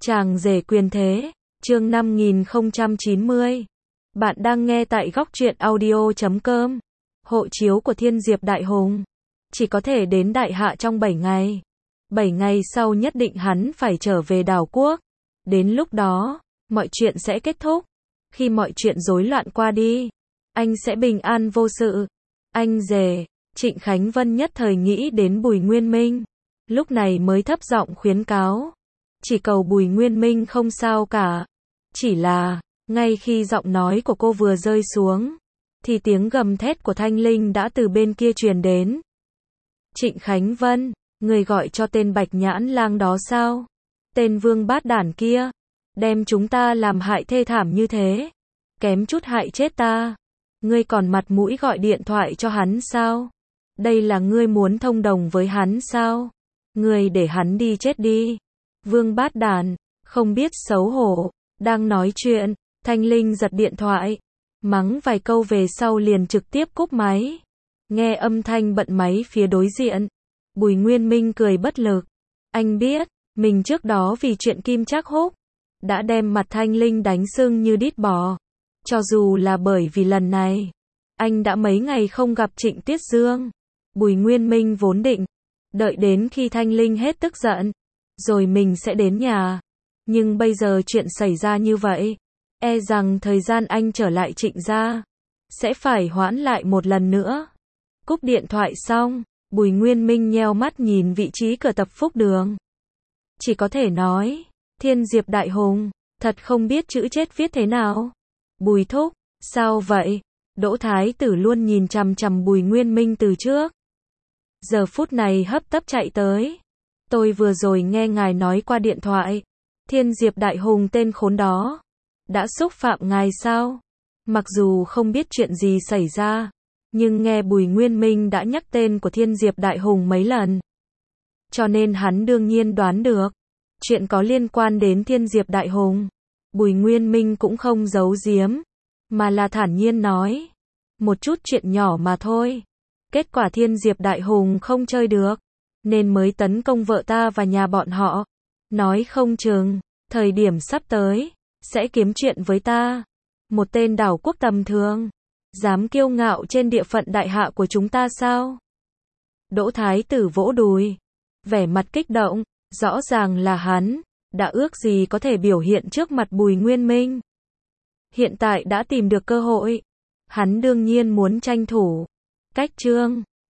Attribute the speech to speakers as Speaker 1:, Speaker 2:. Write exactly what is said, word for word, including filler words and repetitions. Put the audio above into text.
Speaker 1: Chàng rể quyền thế, chương năm nghìn không trăm chín mươi. Bạn đang nghe tại góc truyện audio chấm com. Hộ chiếu của Thiên Diệp Đại Hùng chỉ có thể đến Đại Hạ trong bảy ngày. bảy ngày sau nhất định hắn phải trở về đảo quốc. Đến lúc đó, mọi chuyện sẽ kết thúc. Khi mọi chuyện rối loạn qua đi, anh sẽ bình an vô sự. Anh rể, Trịnh Khánh Vân nhất thời nghĩ đến Bùi Nguyên Minh. Lúc này mới thấp giọng khuyến cáo. Chỉ cầu Bùi Nguyên Minh không sao cả. Chỉ là, ngay khi giọng nói của cô vừa rơi xuống, thì tiếng gầm thét của Thanh Linh đã từ bên kia truyền đến. Trịnh Khánh Vân, người gọi cho tên Bạch Nhãn Lang đó sao? Tên vương bát đản kia, đem chúng ta làm hại thê thảm như thế, kém chút hại chết ta. Ngươi còn mặt mũi gọi điện thoại cho hắn sao? Đây là ngươi muốn thông đồng với hắn sao? Ngươi để hắn đi chết đi. Vương bát đàn, không biết xấu hổ, đang nói chuyện, Thanh Linh giật điện thoại, mắng vài câu về sau liền trực tiếp cúp máy. Nghe âm thanh bận máy phía đối diện, Bùi Nguyên Minh cười bất lực. Anh biết, mình trước đó vì chuyện Kim Trác Húc, đã đem mặt Thanh Linh đánh sưng như đít bò. Cho dù là bởi vì lần này, anh đã mấy ngày không gặp Trịnh Tuyết Dương. Bùi Nguyên Minh vốn định, đợi đến khi Thanh Linh hết tức giận, rồi mình sẽ đến nhà. Nhưng bây giờ chuyện xảy ra như vậy, e rằng thời gian anh trở lại Trịnh gia, sẽ phải hoãn lại một lần nữa. Cúp điện thoại xong, Bùi Nguyên Minh nheo mắt nhìn vị trí cửa tập Phúc Đường. Chỉ có thể nói, Thiên Diệp Đại Hùng, thật không biết chữ chết viết thế nào. Bùi thúc, sao vậy? Đỗ Thái Tử luôn nhìn chằm chằm Bùi Nguyên Minh từ trước. Giờ phút này hấp tấp chạy tới. Tôi vừa rồi nghe ngài nói qua điện thoại, Thiên Diệp Đại Hùng tên khốn đó đã xúc phạm ngài sao? Mặc dù không biết chuyện gì xảy ra, nhưng nghe Bùi Nguyên Minh đã nhắc tên của Thiên Diệp Đại Hùng mấy lần, cho nên hắn đương nhiên đoán được chuyện có liên quan đến Thiên Diệp Đại Hùng. Bùi Nguyên Minh cũng không giấu giếm, mà là thản nhiên nói, một chút chuyện nhỏ mà thôi. Kết quả Thiên Diệp Đại Hùng không chơi được, nên mới tấn công vợ ta và nhà bọn họ. Nói không chừng, thời điểm sắp tới, sẽ kiếm chuyện với ta. Một tên đảo quốc tầm thường, dám kiêu ngạo trên địa phận Đại Hạ của chúng ta sao? Đỗ Thái Tử vỗ đùi, vẻ mặt kích động, rõ ràng là hắn đã ước gì có thể biểu hiện trước mặt Bùi Nguyên Minh. Hiện tại đã tìm được cơ hội, hắn đương nhiên muốn tranh thủ. Cách chương